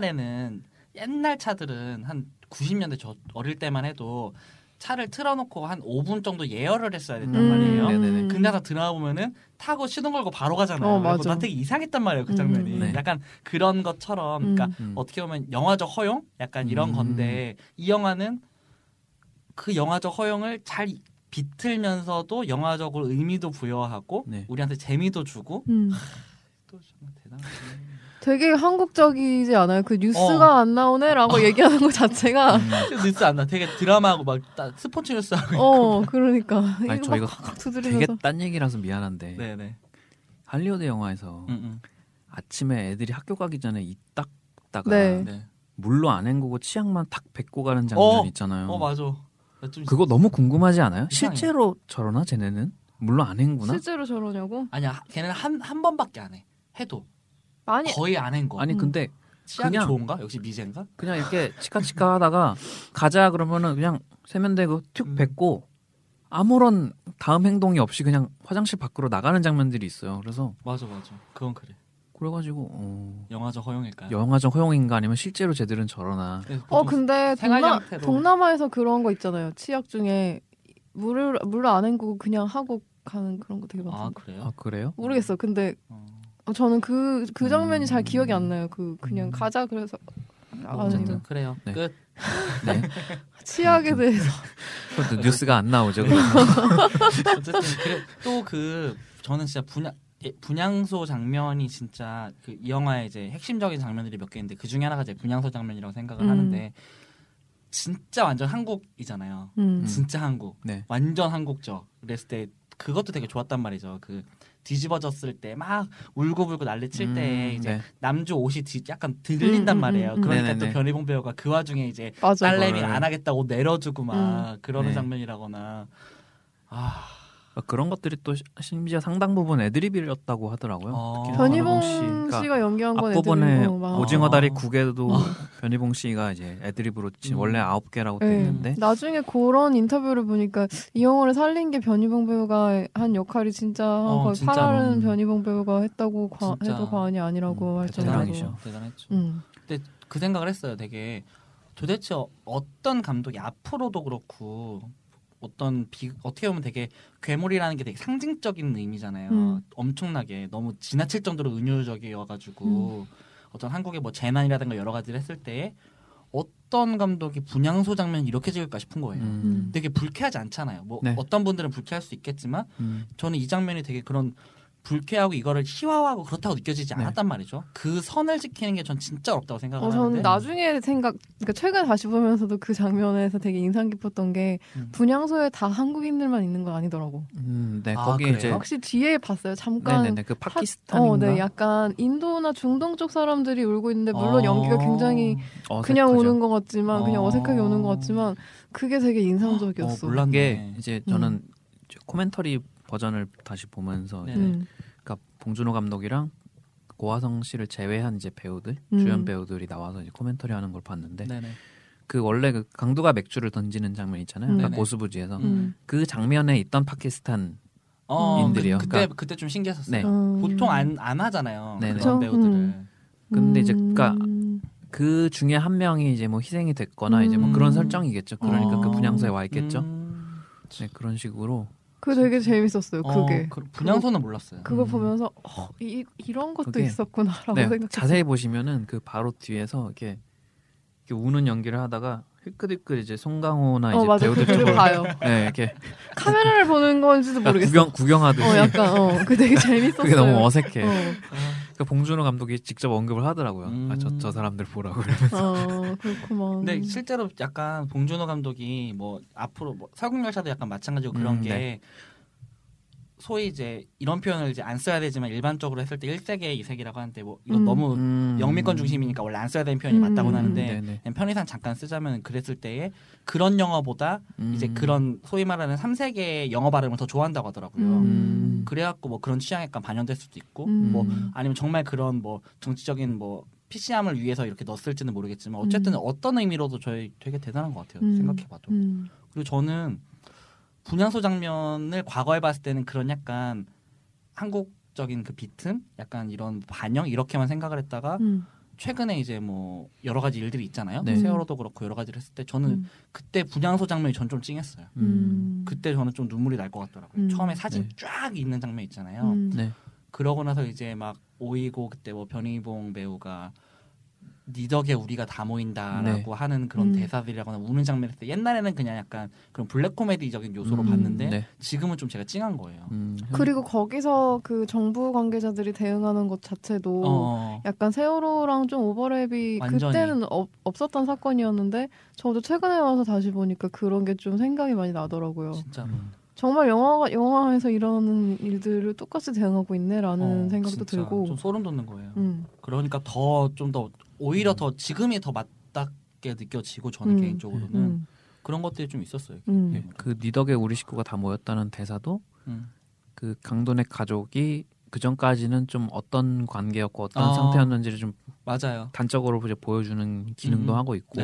옛날 차들은 한 90년대 저 어릴 때만 해도 차를 틀어놓고 한 5분 정도 예열을 했어야 됐단 말이에요. 근데 나서 드라마 보면은 타고 시동 걸고 바로 가잖아요. 맞아. 난 되게 이상했단 말이에요. 그 장면이. 약간 그런 것처럼 그러니까 어떻게 보면 영화적 허용? 약간 이런 건데 이 영화는 그 영화적 허용을 잘 비틀면서도 영화적으로 의미도 부여하고 우리한테 재미도 주고 또 정말 대단하네. 되게 한국적이지 않아요? 그 뉴스가 안 나오네라고 얘기하는 것 자체가 뉴스 안 나. 되게 드라마하고 막 스포츠 뉴스 하고 있고. 그러니까. 아니, 저 이거 되게 딴 얘기라서 미안한데. 네네. 할리우드 영화에서 아침에 애들이 학교 가기 전에 이 닦다가 물로 안 헹구고 치약만 탁 뱉고 가는 장면 있잖아요. 맞아. 그거 너무 궁금하지 않아요? 실제로 저러나 쟤네는? 물로 안 헹구나? 실제로 저러냐고? 아니야. 걔네는 한 번밖에 안 해. 해도. 거의 안 헹궈. 아니 근데 치약이 좋은가? 역시 미제인가? 그냥 이렇게 치카치카 하다가 가자 그러면은 그냥 세면대고 툭 뱉고 아무런 다음 행동이 없이 그냥 화장실 밖으로 나가는 장면들이 있어요. 그래서 맞아. 그건 그래. 그래가지고 영화적 허용일까요? 영화적 허용인가 아니면 실제로 쟤들은 저러나. 근데 동남아에서 그런 거 있잖아요. 치약 중에 물을 안 헹구고 그냥 하고 가는 그런 거 되게 많아요. 그래요? 그래요? 모르겠어. 근데 저는 그 장면이 잘 기억이 안 나요. 그냥 가자 그래서 어쨌든 그래요. 끝. 네. 치약에 대해서 뉴스가 안 나오죠. 어쨌든 또 저는 진짜 분향소 장면이 진짜 이 영화의 이제 핵심적인 장면들이 몇 개 있는데 그 중에 하나가 이제 분향소 장면이라고 생각을 하는데 진짜 완전 한국이잖아요. 진짜 한국. 완전 한국적. 그랬을 때 그것도 되게 좋았단 말이죠. 뒤집어졌을 때 막 울고불고 난리칠 때 이제 남주 옷이 약간 들린단 말이에요. 그러니까 또 변희봉 배우가 그 와중에 이제 딸내미 안 하겠다고 내려주고 막 그러는 장면이라거나 그런 것들이 또 심지어 상당 부분 애드립이었다고 하더라고요. 변희봉 씨가 연기한 건 앞부분에 오징어 다리 9개도 변희봉 씨가 이제 애드립으로 원래 9개라고 돼 있는데 나중에 그런 인터뷰를 보니까 이 영화를 살린 게 변희봉 배우가 한 역할이 진짜 거의 8할은 변희봉 배우가 했다고 해도 과언이 아니라고 할 정도로 대단했죠. 근데 그 생각을 했어요. 되게 도대체 어떤 감독이 앞으로도 그렇고 어떻게 보면 되게 괴물이라는 게 되게 상징적인 의미잖아요. 엄청나게 너무 지나칠 정도로 은유적이어가지고 어떤 한국의 뭐 재난이라든가 여러 가지를 했을 때 어떤 감독이 분향소 장면 이렇게 찍을까 싶은 거예요. 되게 불쾌하지 않잖아요. 어떤 분들은 불쾌할 수 있겠지만 저는 이 장면이 되게 그런 불쾌하고 이거를 희화화하고 그렇다고 느껴지지 않았단 말이죠. 그 선을 지키는 게 전 진짜 어렵다고 생각을 하는데. 저는 나중에 그러니까 최근 다시 보면서도 그 장면에서 되게 인상 깊었던 게 분향소에 다 한국인들만 있는 건 아니더라고. 네, 거기 이제 혹시 뒤에 봤어요? 잠깐. 네네네, 그 파키스탄인가? 네, 약간 인도나 중동 쪽 사람들이 울고 있는데 물론 연기가 굉장히 어색하죠. 그냥 오는 것 같지만 그냥 어색하게 오는 것 같지만 그게 되게 인상적이었어. 몰랐네. 게 이제 저는 코멘터리 버전을 다시 보면서 그러니까 봉준호 감독이랑 고화성 씨를 제외한 이제 배우들 주연 배우들이 나와서 이제 코멘터리 하는 걸 봤는데 그 원래 그 강두가 맥주를 던지는 장면 있잖아요. 보스부지에서 그 장면에 있던 파키스탄 인들이요. 그때 좀 신기했었어요. 보통 안 하잖아요. 그런 배우들을. 근데 이제 그 중에 한 명이 이제 뭐 희생이 됐거나 이제 뭐 그런 설정이겠죠. 그러니까 그 분향소에 와 있겠죠. 네, 그런 식으로. 그게 되게 재밌었어요. 그게 분향소는 몰랐어요. 그거 보면서 이런 것도 있었구나라고 생각했어요. 자세히 보시면은 그 바로 뒤에서 이렇게 우는 연기를 하다가 힐끗힐끗 이제 송강호나 이제 배우들 쪽으로 봐요. 네, 이렇게 카메라를 보는 건지도 모르겠어. 구경하듯이. 약간 그 되게 재밌었어요. 그게 너무 어색해. 그러니까 봉준호 감독이 직접 언급을 하더라고요. 저 사람들 보라고 이러면서. 그렇구만. 근데 실제로 약간 봉준호 감독이 뭐 앞으로 뭐 설국열차도 약간 마찬가지고 그런 게 소위 이제 이런 표현을 이제 안 써야 되지만 일반적으로 했을 때 1세계 2세기라고 하는데 뭐 이건 너무 영미권 중심이니까 원래 안 써야 되는 표현이 맞다고 하는데 그냥 편의상 잠깐 쓰자면 그랬을 때에 그런 영어보다 이제 그런 소위 말하는 3세계 영어 발음을 더 좋아한다고 하더라고요. 그래갖고 뭐 그런 취향에 약간 반영될 수도 있고 뭐 아니면 정말 그런 뭐 정치적인 뭐 PC함을 위해서 이렇게 넣었을지는 모르겠지만 어쨌든 어떤 의미로도 저희 되게 대단한 것 같아요. 생각해봐도. 그리고 저는 분향소 장면을 과거에 봤을 때는 그런 약간 한국적인 그 비틈, 약간 이런 반영 이렇게만 생각을 했다가 최근에 이제 뭐 여러 가지 일들이 있잖아요. 세월호도 그렇고 여러 가지를 했을 때 저는 그때 분향소 장면이 전 좀 찡했어요. 그때 저는 좀 눈물이 날 것 같더라고요. 처음에 사진 쫙 있는 장면 있잖아요. 그러고 나서 이제 막 오이고 그때 뭐 변희봉 배우가 니 덕에 우리가 다 모인다라고 하는 그런 대사들이라거나 우는 장면을 때 옛날에는 그냥 약간 그런 블랙 코미디적인 요소로 봤는데 지금은 좀 제가 찡한 거예요. 그리고 거기서 그 정부 관계자들이 대응하는 것 자체도 약간 세월호랑 좀 오버랩이 완전히. 그때는 없었던 사건이었는데 저도 최근에 와서 다시 보니까 그런 게 좀 생각이 많이 나더라고요. 진짜. 정말 영화에서 이러는 일들을 똑같이 대응하고 있네라는 생각도 진짜. 들고 좀 소름 돋는 거예요. 그러니까 좀 더 오히려 더 지금이 더 맞닿게 느껴지고 저는 개인적으로는 그런 것들이 좀 있었어요. 그 니 덕에 우리 식구가 다 모였다는 대사도 그 강돈의 가족이 그 전까지는 좀 어떤 관계였고 어떤 상태였는지를 좀 맞아요. 단적으로 보여주는 기능도 하고 있고.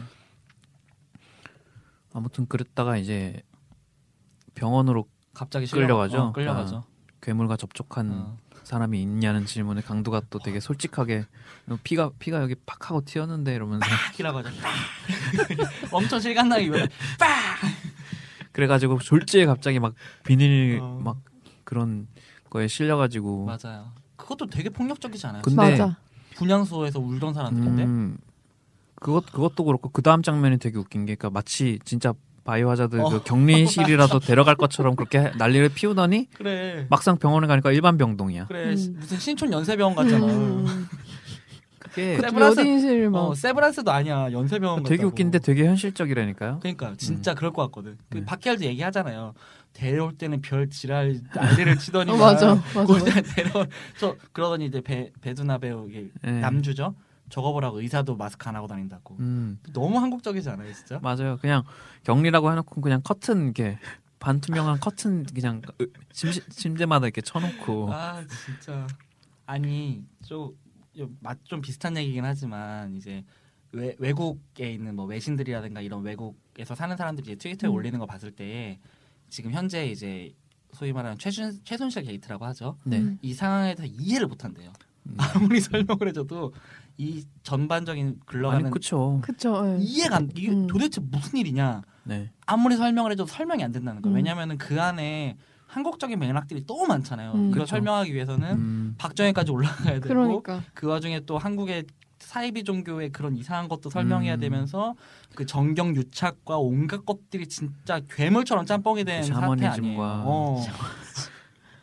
아무튼 그랬다가 이제 병원으로 갑자기 끌려가죠. 끌려가죠. 괴물과 접촉한 사람이 있냐는 질문에 강두가 또 되게 솔직하게 피가 여기 팍 하고 튀었는데 이러면서 팍이라고 하죠. 엄청 실감나게 팍. 그래가지고 졸지에 갑자기 막 비닐 막 그런 거에 실려가지고 맞아요. 그것도 되게 폭력적이지 않아요? 근데 맞아. 분향소에서 울던 사람들인데 그것도 그렇고 그 다음 장면이 되게 웃긴 게 그러니까 마치 진짜 바이오하자드 그 격리실이라도 데려갈 것처럼 그렇게 난리를 피우더니 그래. 막상 병원에 가니까 일반 병동이야. 그래 무슨 신촌 연세병원 같잖아. 그게 여딘실 막 세브란스도 아니야 연세병원 되게 같다고. 웃긴데 되게 현실적이라니까요. 그러니까 진짜 그럴 것 같거든. 그 박해알도 얘기하잖아요. 데려올 때는 별 지랄 난리를 치더니 맞아. 그러더니 이제 배두나 배우 남주죠. 저거 보라고 의사도 마스크 안 하고 다닌다고. 너무 한국적이지 않아요, 진짜? 맞아요. 그냥 격리라고 해놓고 그냥 커튼 이렇게 반투명한 커튼 그냥 침대마다 이렇게 쳐놓고. 아 진짜. 아니 좀 비슷한 얘기긴 하지만 이제 외국에 있는 뭐 외신들이라든가 이런 외국에서 사는 사람들이 이제 트위터에 올리는 거 봤을 때 지금 현재 이제 소위 말하는 최순실 게이트라고 하죠. 이 상황에 대해서 이해를 못한대요. 아무리 설명을 해줘도 이 전반적인 굴러가는 그쵸. 이해가 안 이게 도대체 무슨 일이냐. 아무리 설명을 해줘도 설명이 안 된다는 거예요. 왜냐하면 그 안에 한국적인 맥락들이 너무 많잖아요. 그걸 설명하기 위해서는 박정희까지 올라가야 되고 그러니까. 그 와중에 또 한국의 사이비 종교의 그런 이상한 것도 설명해야 되면서 그 정경 유착과 온갖 것들이 진짜 괴물처럼 짬뽕이 된 사태 아니에요.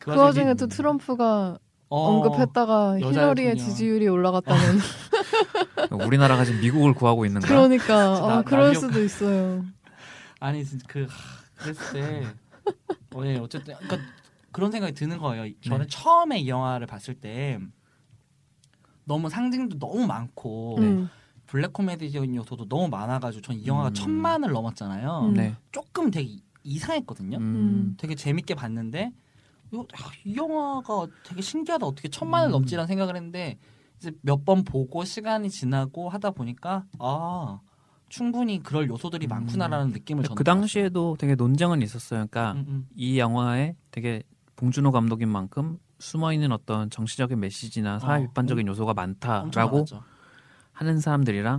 그 와중에 또 트럼프가 언급했다가 힐러리의 지지율이 올라갔다는. 우리나라가 지금 미국을 구하고 있는 거야. 그러니까 그럴 수도 있어요. 아니 그랬을 때 어쨌든 그러니까 그런 생각이 드는 거예요. 저는 처음에 이 영화를 봤을 때 너무 상징도 너무 많고 블랙 코미디적인 요소도 너무 많아가지고 전 이 영화가 1000만을 넘었잖아요. 조금 되게 이상했거든요. 되게 재밌게 봤는데 이 영화가 되게 신기하다. 어떻게 1000만을 넘지라는 생각을 했는데 이제 몇 번 보고 시간이 지나고 하다 보니까 충분히 그럴 요소들이 많구나라는 느낌을 저는 그 당시에도 되게 논쟁은 있었어요. 그러니까 이 영화에 되게 봉준호 감독인 만큼 숨어있는 어떤 정치적인 메시지나 사회 비판적인 요소가 많다라고 하는 사람들이랑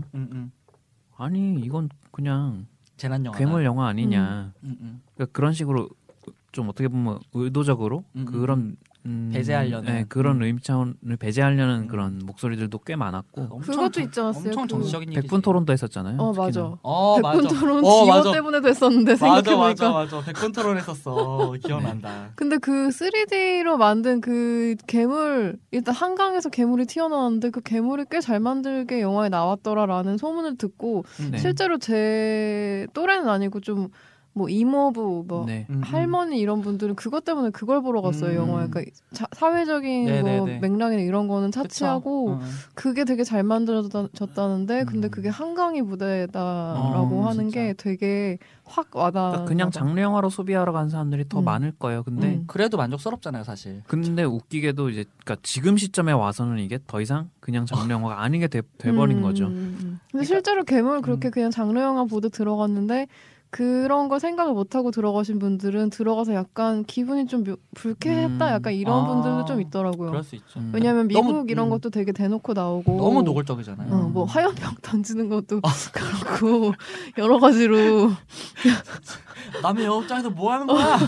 아니 이건 그냥 재난 영화 괴물 영화 아니냐. 그러니까 그런 식으로 좀 어떻게 보면 의도적으로 그런 배제하려는 그런 의미 차원을 배제하려는 그런 목소리들도 꽤 많았고 그것도 있지 않았어요? 엄청 정치적인 백분 토론도 했었잖아요. 맞아. 백분 토론 지워 때문에도 했었는데 생각해보니까 맞아. 백분 토론 했었어. 기억난다. 근데 그 3D로 만든 그 괴물 일단 한강에서 괴물이 튀어나왔는데 그 괴물이 꽤 잘 만들게 영화에 나왔더라라는 소문을 듣고 실제로 제 또래는 아니고 좀 뭐 이모부, 할머니 이런 분들은 그것 때문에 그걸 보러 갔어요. 영화에. 그러니까 사회적인 뭐 맥락이나 이런 거는 차치하고 그게 되게 잘 만들어졌다는데 근데 그게 한강이 무대다라고 하는 게 되게 확 와닿아. 그러니까 그냥 장르 영화로 소비하러 간 사람들이 더 많을 거예요. 근데 그래도 만족스럽잖아요, 사실. 근데 웃기게도 이제 그러니까 지금 시점에 와서는 이게 더 이상 그냥 장르 영화가 아닌 게 돼버린 거죠. 근데 실제로 괴물 그렇게 그냥 장르 영화 보듯 들어갔는데 그런 걸 생각을 못하고 들어가신 분들은 들어가서 약간 기분이 좀 불쾌했다 약간 이런 분들도 좀 있더라고요. 그럴 수 있죠. 왜냐하면 미국 너무, 이런 것도 되게 대놓고 나오고 너무 노골적이잖아요. 뭐 화염병 던지는 것도 그렇고 여러 가지로 남의 영업장에서 뭐 하는 거야?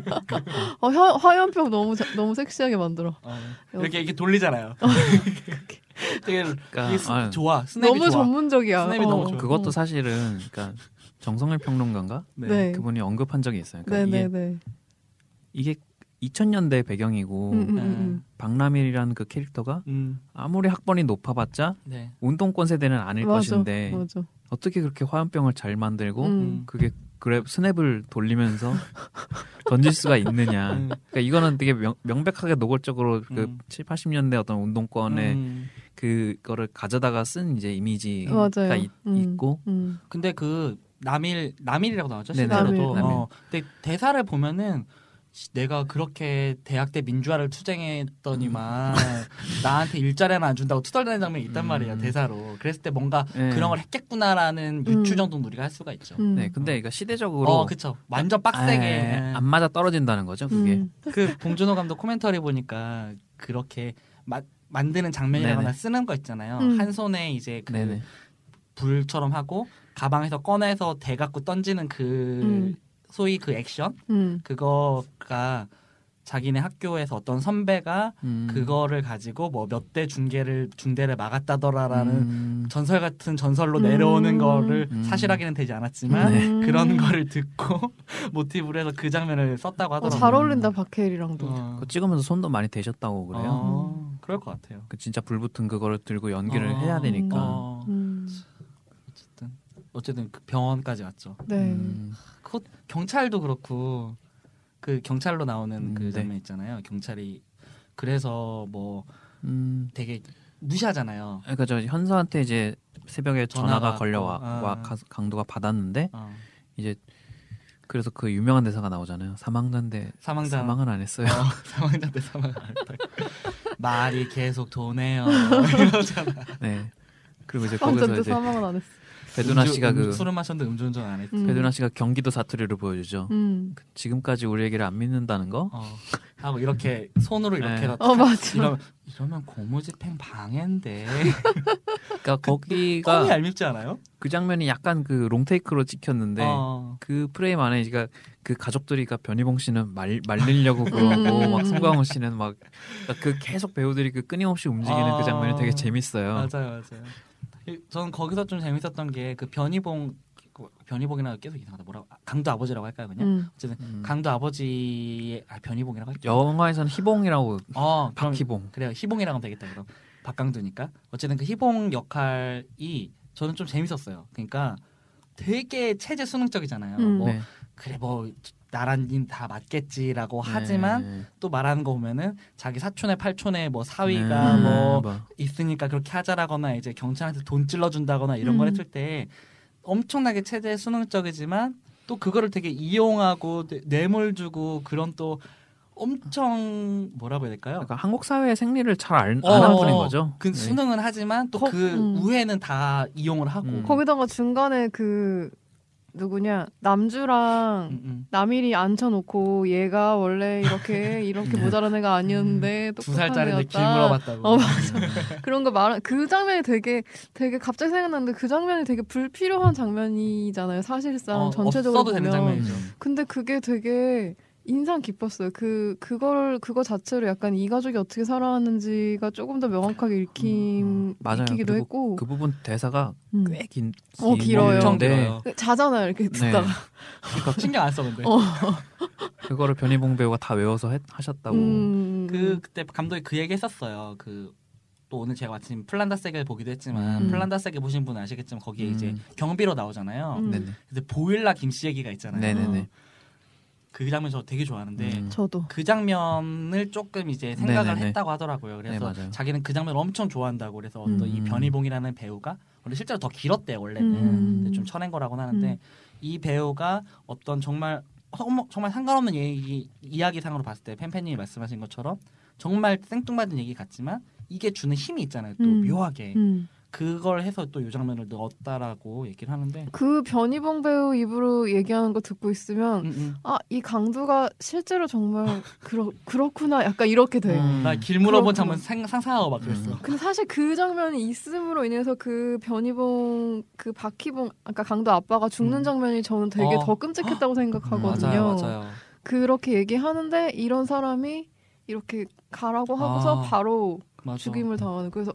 화염병 너무 섹시하게 만들어. 이렇게 돌리잖아요. 되게 그러니까, 좋아. 스냅이 너무 좋아. 전문적이야. 스냅이 너무 좋아. 그것도 사실은 그러니까 정성일 평론가인가? 그분이 언급한 적이 있어요. 그러니까 이게 2000년대 배경이고 박람일이라는 그 캐릭터가 아무리 학번이 높아봤자 운동권 세대는 아닐 것인데 어떻게 그렇게 화염병을 잘 만들고 그게 스냅을 돌리면서 던질 수가 있느냐. 그러니까 이거는 되게 명백하게 노골적으로 그 7, 80년대 어떤 운동권의 그거를 가져다가 쓴 이제 이미지가 있고 근데 그 남일이라고 나왔죠. 실제로도. 근데 대사를 보면은 내가 그렇게 대학 때 민주화를 투쟁했더니만 나한테 일자리는 안 준다고 투덜대는 장면이 있단 말이에요. 대사로. 그랬을 때 뭔가 그런 걸 했겠구나라는 유추 정도는 우리가 할 수가 있죠. 네, 근데 이거 시대적으로 그쵸. 완전 빡세게 안 맞아 떨어진다는 거죠. 그게. 그 봉준호 감독 코멘터리 보니까 그렇게 만드는 장면이라거나 쓰는 거 있잖아요. 한 손에 이제 그 불처럼 하고 가방에서 꺼내서 대 갖고 던지는 그 소위 그 액션 그거가 자기네 학교에서 어떤 선배가 그거를 가지고 뭐 몇 대 중대를 막았다더라라는 전설 같은 전설로 내려오는 거를 사실확인은 되지 않았지만 그런 거를 듣고 모티브로 해서 그 장면을 썼다고 하더라고요. 잘 어울린다 박해일이랑도. 그거 찍으면서 손도 많이 대셨다고 그래요. 그럴 것 같아요. 그 진짜 불붙은 그거를 들고 연기를 해야 되니까. 어쨌든 그 병원까지 왔죠. 네. 그 경찰도 그렇고 그 경찰로 나오는 그 장면 있잖아요. 경찰이 그래서 뭐 되게 무시하잖아요. 그러니까 저 현서한테 이제 새벽에 전화가 걸려와 강도가 받았는데 이제 그래서 그 유명한 대사가 나오잖아요. 사망자인데 사망은 안 했어요. 사망자인데 사망 안 했다. 말이 계속 도네요. 이러잖아. 네. 그리고 이제 거기서 이제 사망은 안 했어. 배두나 씨가 술을 마셨는데 음주운전 안 했지. 배두나 씨가 경기도 사투리를 보여주죠. 지금까지 우리 얘기를 안 믿는다는 거. 하고 이렇게 손으로 이렇게 해서 맞아. 이러면 고무집행 방해인데. 그러니까 거기가 너무 얄밉지 않아요? 그 장면이 약간 그 롱테이크로 찍혔는데 그 프레임 안에 그 가족들이 변희봉 씨는 말리려고 그러고 막 송강호 씨는 막 그 계속 배우들이 그 끊임없이 움직이는 그 장면이 되게 재밌어요. 맞아요. 저는 거기서 좀 재밌었던 게 그 변희봉 변희봉이나 계속 이상하다. 뭐라고 강도 아버지라고 할까요 그냥? 어쨌든 강도 아버지의 변희봉이라고 할게요. 영화에서는 희봉이라고. 박희봉. 그래요. 희봉이라고 하면 되겠다. 그럼 박강두니까. 어쨌든 그 희봉 역할이 저는 좀 재밌었어요. 그러니까 되게 체제 수능적이잖아요. 뭐 네. 그래 뭐 나란님 다 맞겠지라고 하지만 또 말하는 거 보면은 자기 사촌의 팔촌의 뭐 사위가 뭐 있으니까 그렇게 하자라거나 이제 경찰한테 돈 찔러준다거나 이런 걸 했을 때 엄청나게 체제 수능적이지만 또 그거를 되게 이용하고 뇌물 주고 그런 또 엄청 뭐라고 해야 될까요? 그러니까 한국 사회의 생리를 잘 아는 분인 거죠. 그 수능은 하지만 또 그 우회는 다 이용을 하고 거기다가 중간에 그 누구냐 남주랑 남일이 앉혀놓고 얘가 원래 이렇게 모자란 애가 아니었는데 2살짜리인데 길 물어봤다고. 맞아. 그런 거 말한 그 장면이 되게 갑자기 생각났는데 그 장면이 되게 불필요한 장면이잖아요. 사실상 전체적으로 없어도 되는 장면이죠. 근데 그게 되게 인상 깊었어요. 그거 자체로 약간 이 가족이 어떻게 살아왔는지가 조금 더 명확하게 읽히기도 했고 그 부분 대사가 꽤 길어요. 엄청 길어요. 자잖아요. 이렇게 듣다가 그러니까 신경 안 썼는데 그거를 변희봉 배우가 다 외워서 하셨다고. 그때 감독이 그 얘기 했었어요. 또 오늘 제가 마침 플란다스에게 보기도 했지만 플란다스에게 보신 분은 아시겠지만 거기에 이제 경비로 나오잖아요. 근데 보일라 김씨 얘기가 있잖아요. 네네네. 그 장면 저 되게 좋아하는데 저도 그 장면을 조금 이제 생각을 했다고 하더라고요. 그래서 네, 자기는 그 장면을 엄청 좋아한다고. 그래서 어떤 이 변희봉이라는 배우가 원래 실제로 더 길었대요. 원래는 근데 좀 쳐낸 거라고는 하는데 이 배우가 어떤 정말 상관없는 이야기상으로 봤을 때 팬팬님이 말씀하신 것처럼 정말 생뚱맞은 얘기 같지만 이게 주는 힘이 있잖아요. 또 묘하게. 그걸 해서 또 이 장면을 넣었다라고 얘기를 하는데 그 변희봉 배우 입으로 얘기하는 거 듣고 있으면 이 강두가 실제로 정말 그렇구나 약간 이렇게 돼. 나 길 물어본 장면 상상하고 막 그랬어. 근데 사실 그 장면이 있음으로 인해서 그 변희봉 그 박희봉 아까 강두 아빠가 죽는 장면이 저는 되게 더 끔찍했다고 생각하거든요. 맞아요. 그렇게 얘기하는데 이런 사람이 이렇게 가라고 하고서 바로 죽임을 당하는. 그래서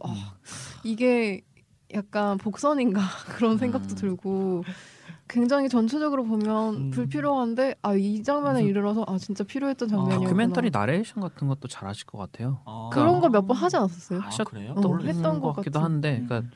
이게 약간 복선인가 그런 생각도 들고 굉장히 전체적으로 보면 불필요한데 이 장면에 이르러서 진짜 필요했던 장면이었구나. 다큐멘터리 나레이션 같은 것도 잘하실 것 같아요. 그런 걸 몇 번 하지 않았었어요? 그래요? 했던 것 같기도 한데, 그러니까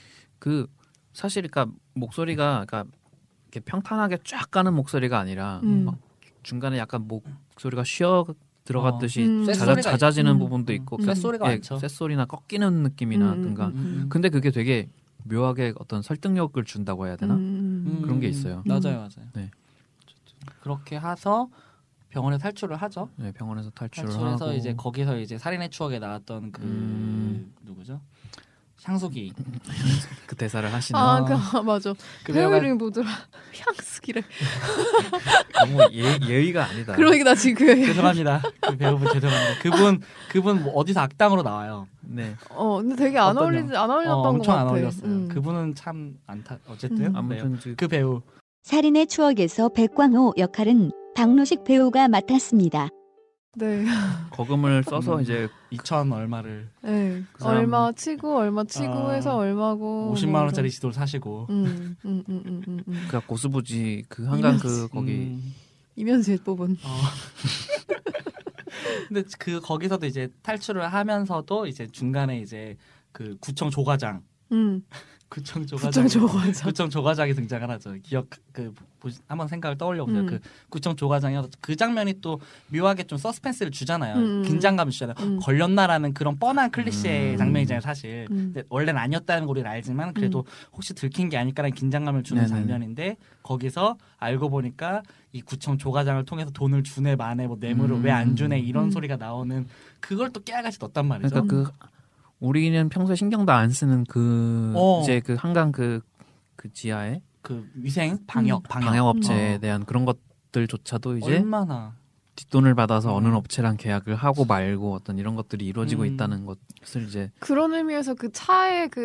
사실 그러니까 목소리가 그러니까 이렇게 평탄하게 쫙 가는 목소리가 아니라 막 중간에 약간 목소리가 쉬어 들어갔듯이 잦아지는 부분도 있고 쇳소리가 많죠. 쇳소리나 꺾이는 느낌이라든가 근데 그게 되게 묘하게 어떤 설득력을 준다고 해야 되나? 그런 게 있어요. 맞아요. 네. 그렇게 해서 병원에 탈출을 하죠. 네, 병원에서 탈출해서 하고 이제 거기서 이제 살인의 추억에 나왔던 누구죠? 향수기 그 대사를 하시는 맞아. 그 배우 이름이 뭐더라? 향수기래. 너무 예의가 아니다. 그러니까 나 지금 죄송합니다. 그 배우분 죄송합니다. 그분 뭐 어디서 악당으로 나와요. 네. 근데 되게 안 어울렸던 것 엄청 같아. 안 어울렸어요. 그분은 참 어쨌든 아무튼 그 배우 살인의 추억에서 백광호 역할은 박노식 배우가 맡았습니다. 네. 거금을 써서 이제 2천 얼마를 네. 얼마 치고 해서 얼마고 50만 원짜리 지도를 사시고 그 고수부지 그 한강 그 거기 이면수에 뽑은 근데 거기서도 이제 탈출을 하면서도 이제 중간에 이제 그 구청 조과장 구청 조과장이 등장을 하죠. 한번 생각을 떠올려 보세요. 그 구청 조과장이어서 그 장면이 또 묘하게 좀 서스펜스를 주잖아요. 긴장감을 주잖아요. 걸렸나라는 그런 뻔한 클리셰 장면이잖아요, 사실. 근데 원래는 아니었다는 걸 우리는 알지만 그래도 혹시 들킨 게 아닐까라는 긴장감을 주는 장면인데 거기서 알고 보니까 이 구청 조과장을 통해서 돈을 주네 마네 뭐 뇌물을 왜 안 주네 이런 소리가 나오는 그걸 또 깨알같이 넣었단 말이죠. 그러니까 우리는 평소에 신경도 안 쓰는 이제 그 한강 그 지하에 그 위생 방역업체에 대한 그런 것들조차도 이제 얼마나 뒷돈을 받아서 어느 업체랑 계약을 하고 말고 어떤 이런 것들이 이루어지고 있다는 것을 이제 그런 의미에서 그 차에 그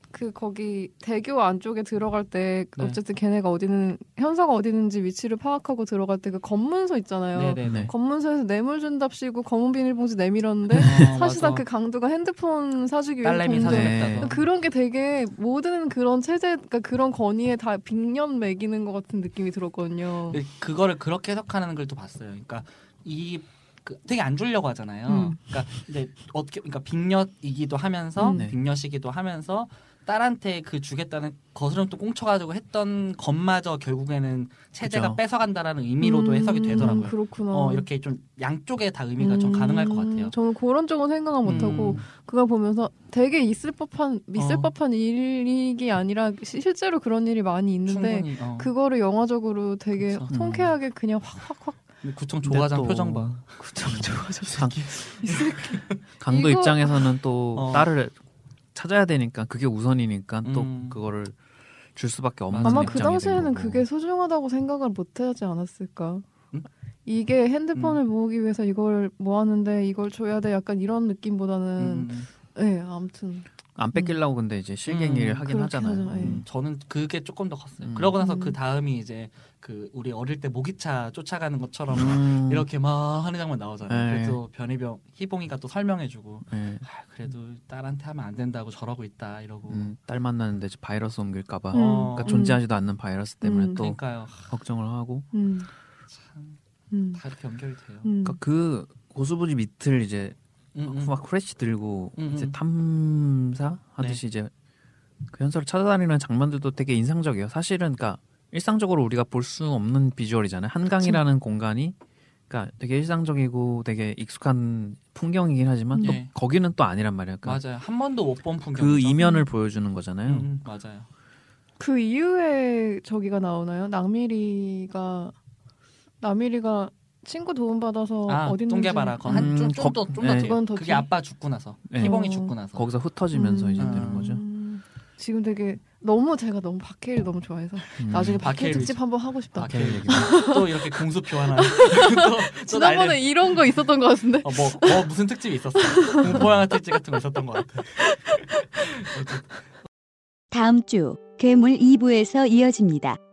그 거기 대교 안쪽에 들어갈 때 네. 어쨌든 걔네가 현서가 어디 있는지 위치를 파악하고 들어갈 때 그 검문소 있잖아요. 네네네. 검문소에서 뇌물 준답시고 검은 비닐봉지 내밀었는데 사실상 그 강도가 핸드폰 사주기 위해서 딸내미 사주겠다고. 그런 게 되게 모든 그런 체제, 그러니까 그런 건의에 다 빙년 매기는 것 같은 느낌이 들었거든요. 그거를 그렇게 해석하는 걸 또 봤어요. 그러니까 되게 안 주려고 하잖아요. 그러니까 이제 어떻게 그러니까 빅녀이기도 하면서 빅녀시기도 하면서 딸한테 그 주겠다는 거스름 또 꽁쳐가지고 했던 것마저 결국에는 체제가 그쵸. 뺏어간다라는 의미로도 해석이 되더라고요. 그렇구나. 이렇게 좀 양쪽에 다 의미가 좀 가능할 것 같아요. 저는 그런 쪽은 생각을 못하고 그걸 보면서 되게 있을 법한 일이 아니라 실제로 그런 일이 많이 있는데 충분히, 그거를 영화적으로 되게 그쵸. 통쾌하게 그냥 확 구청 조과장 표정 봐. 구청 조과장 이 새끼. 강도 이거... 입장에서는 또 딸을 찾아야 되니까 그게 우선이니까 또 그거를 줄 수밖에 없는 아마 입장이 그 당시에는 거고. 그게 소중하다고 생각을 못하지 않았을까. 이게 핸드폰을 모으기 위해서 이걸 모았는데 이걸 줘야 돼 약간 이런 느낌보다는 네, 아무튼 안 뺏기려고 근데 이제 실갱이를 하긴 하잖아요. 저는 그게 조금 더 컸어요. 그러고 나서 그 다음이 이제 그 우리 어릴 때 모기차 쫓아가는 것처럼 이렇게 막 하는 장면 나오잖아요. 그래서 변희병 희봉이가 또 설명해주고 그래도 딸한테 하면 안 된다고 저러고 있다 이러고 딸 만나는데 바이러스 옮길까봐 그러니까 존재하지도 않는 바이러스 때문에 또 그러니까요. 걱정을 하고 참 다 이렇게 연결이 돼요. 그러니까 그 고수부지 밑을 이제 막 크래쉬 들고 이제 탐사 하듯이 이제 그 현서를 찾아다니는 장면들도 되게 인상적이에요. 사실은 그러니까 일상적으로 우리가 볼 수 없는 비주얼이잖아요. 한강이라는 그쵸. 공간이 그러니까 되게 일상적이고 되게 익숙한 풍경이긴 하지만 또 거기는 또 아니란 말이에요. 그러니까 맞아요. 한 번도 못 본 풍경. 그 이면을 보여주는 거잖아요. 맞아요. 그 이후에 저기가 나오나요? 남미리가 친구 도움 받아서 어딘지 똥개봐라. 좀 더 그게 아빠 죽고 나서 희봉이 죽고 나서 거기서 흩어지면서 이제 되는 거죠. 지금 되게 제가 너무 박해일 너무 좋아해서 나중에 박해일 특집 한번 하고 싶다. 또 이렇게 공수표 하나. 지난번에 이런 거 있었던 것 같은데. 무슨 특집이 있었어? 공포영화 특집 같은 거 있었던 것 같아. 다음 주 괴물 2부에서 이어집니다.